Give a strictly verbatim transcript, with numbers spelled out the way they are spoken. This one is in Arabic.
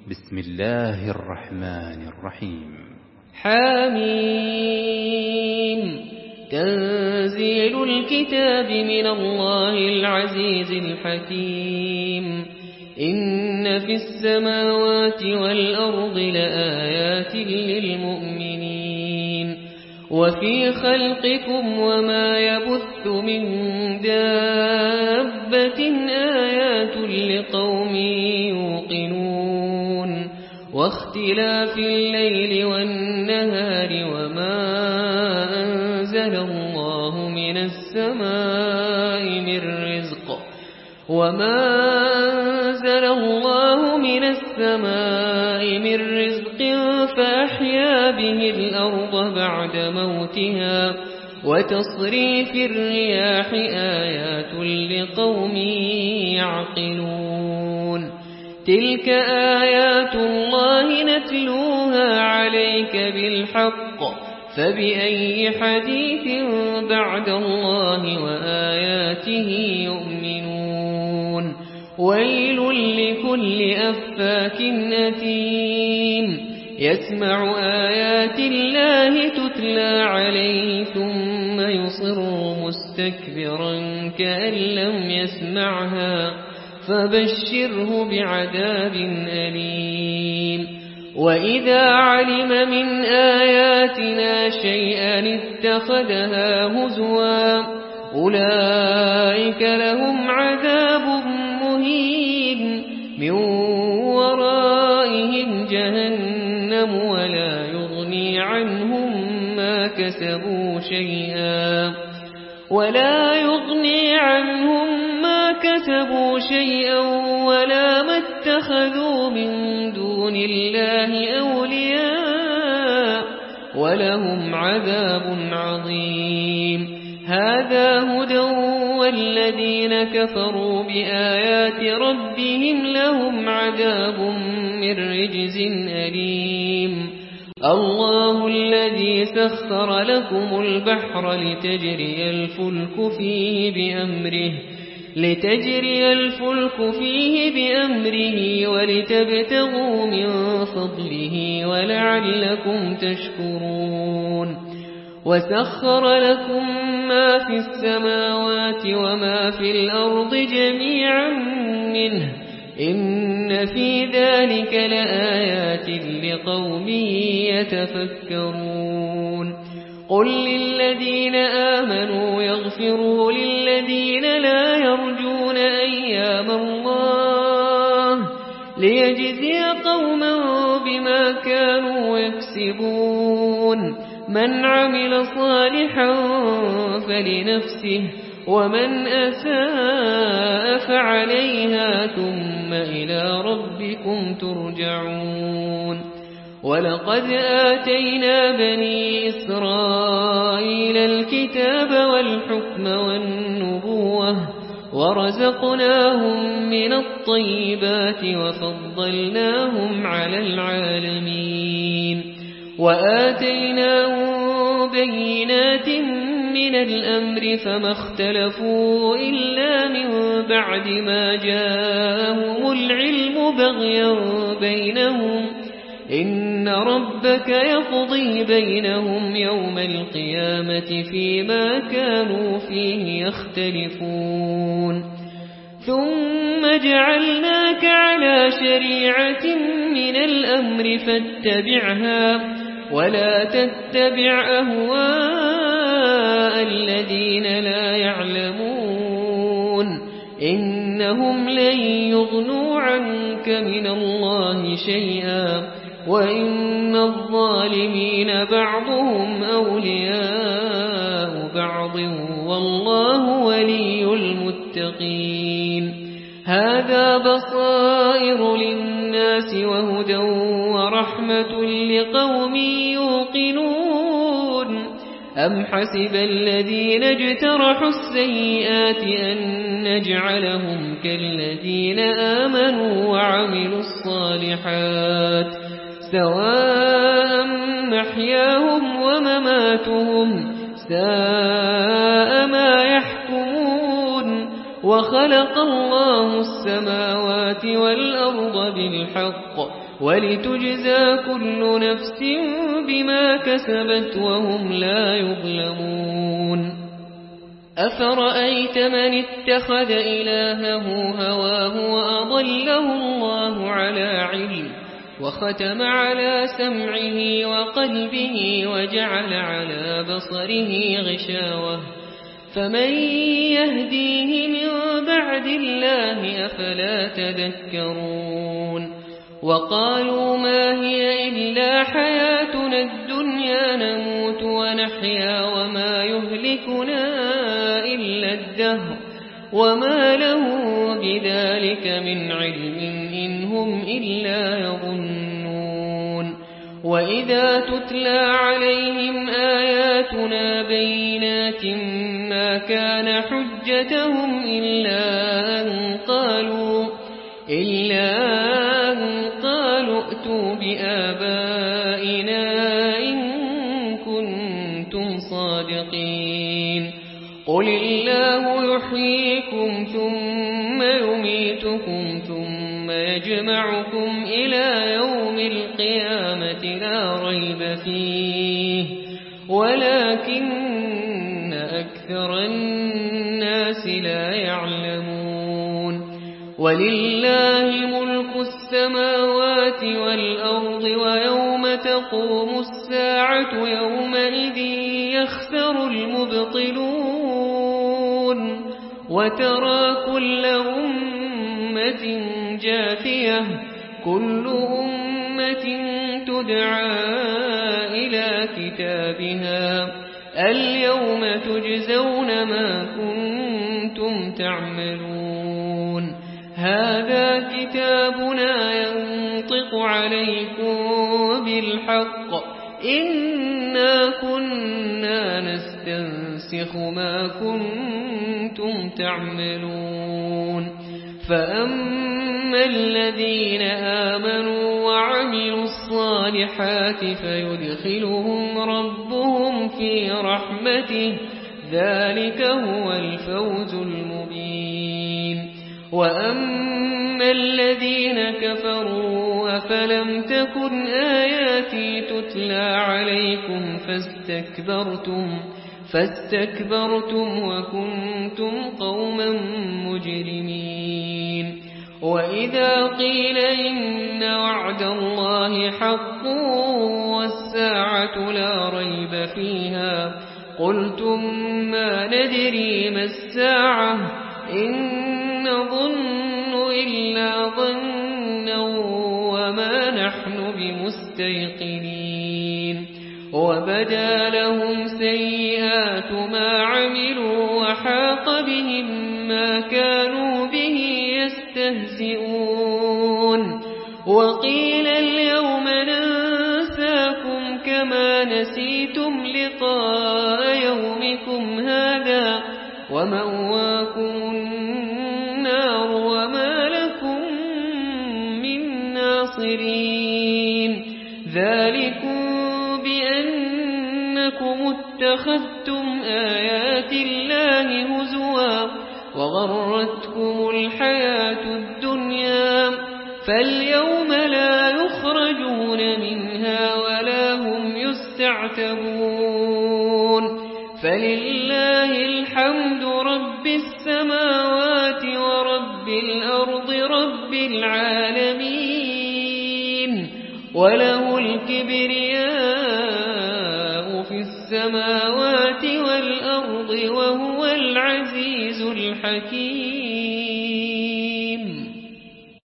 بسم الله الرحمن الرحيم. حميم. تنزيل الكتاب من الله العزيز الحكيم. إن في السماوات والأرض لآيات للمؤمنين وفي خلقكم وما يبث من دابة آيات لقوم يوقنون واختلاف الليل والنهار وما أنزل الله من السماء من رزق وما أنزل الله من السماء من رزق فأحيا به الأرض بعد موتها وتصريف الرياح آيات لقوم يعقلون. تلك آيات الله نتلوها عليك بالحق فبأي حديث بعد الله وآياته يؤمنون. ويل لكل أفاك أثيم يسمع آيات الله تتلى عليه ثم يصر مستكبرا كأن لم يسمعها فبشره بعذاب أليم. وإذا علم من آياتنا شيئا اتخذها هزوا أولئك لهم عذاب مهين من ورائهم جهنم ولا يغني عنهم ما كسبوا شيئا ولا يغني عنهم ما كسبوا شيئا ولا ما اتخذوا من دون الله أولياء ولهم عذاب عظيم. هذا هدى والذين كفروا بآيات ربهم لهم عذاب من رجز أليم. الله الذي سخر لكم البحر لتجري الفلك فيه بأمره لتجري الفلك فيه بأمره ولتبتغوا من فضله ولعلكم تشكرون. وسخر لكم ما في السماوات وما في الأرض جميعا منه إن في ذلك لآيات لقوم يتفكرون. قل للذين آمنوا يغفروا للذين لا يرجون أيام الله ليجزي قوما بما كانوا يكسبون. من عمل صالحا فلنفسه ومن أساء فعليها ثم إلى ربكم ترجعون. ولقد آتينا بني إسرائيل الكتاب والحكم والنبوة ورزقناهم من الطيبات وفضلناهم على العالمين وآتيناهم بينات من الأمر فما اختلفوا إلا من بعد ما جاءهم العلم بغيا بينهم إن ربك يقضي بينهم يوم القيامة فيما كانوا فيه يختلفون. ثم جعلناك على شريعة من الأمر فاتبعها ولا تتبع أهواء الذين لا يعلمون إنهم لن يغنوا عنك من الله شيئا وإن الظالمين بعضهم أولياء بعض والله ولي المتقين. هذا بصائر للناس وهدى ورحمة لقوم يوقنون. أم حسب الذين اجترحوا السيئات أن نجعلهم كالذين آمنوا وعملوا الصالحات سواء محياهم ومماتهم ساء ما يحكمون. وخلق خلق الله السماوات والأرض بالحق ولتجزى كل نفس بما كسبت وهم لا يظلمون أفرأيت من اتخذ إلهه هواه وأضله الله على علم وختم على سمعه وقلبه وجعل على بصره غشاوة فمن يهديه من بعد الله أفلا تذكرون وقالوا ما هي إلا حياتنا الدنيا نموت ونحيا وما يهلكنا إلا الدهر وما له بذلك من علم إن هم إلا يظنون وإذا تتلى عليهم آياتنا بينات ما كان حجتهم إلا أن قالوا إلا أن قالوا ائتوا بآبائنا إن كنتم صادقين قل الله يحييكم ثم يميتكم ثم يجمعكم إلى يوم القيامة لا ريب فيه ولكن أكثر الناس لا يعلمون ولله ملك السماوات والأرض ويوم تقوم الساعة يومئذ يخسر المبطلون وترى كل أمة جاثية كل أمة تدعى إلى كتابها اليوم تجزون ما كنتم تعملون هذا كتابنا ينطق عليكم بالحق إنا كنا نستنسخ ما كنتم تعملون فأما الذين آمنوا وعملوا الصالحات فيدخلهم ربهم في رحمته ذلك هو الفوز المبين وأما الذين كفروا أفلم تكن آياتي تتلى عليكم فاستكبرتم فاستكبرتم وكنتم قوما مجرمين وإذا قيل إن وعد الله حق والساعة لا ريب فيها قلتم ما ندري ما الساعة إن نظن إلا ظنا وما نحن بمستيقنين وبدا لهم سيئات ما عملوا وحاق بهم ما كانوا به يستهزئون وقيل اليوم ننساكم كما نسيتم لقاء يومكم هذا ومأواكم النار وما لكم من ناصرين ذلكم بأنكم اتخذتم آيات الله هزوا وغرتكم الحياة الدنيا فاليوم لا يخرجون منها ولا هم يستعتبون فلله الحمد رب السماوات ورب الأرض رب العالمين وله الكبرياء في السماوات والأرض وهو العزيز الحكيم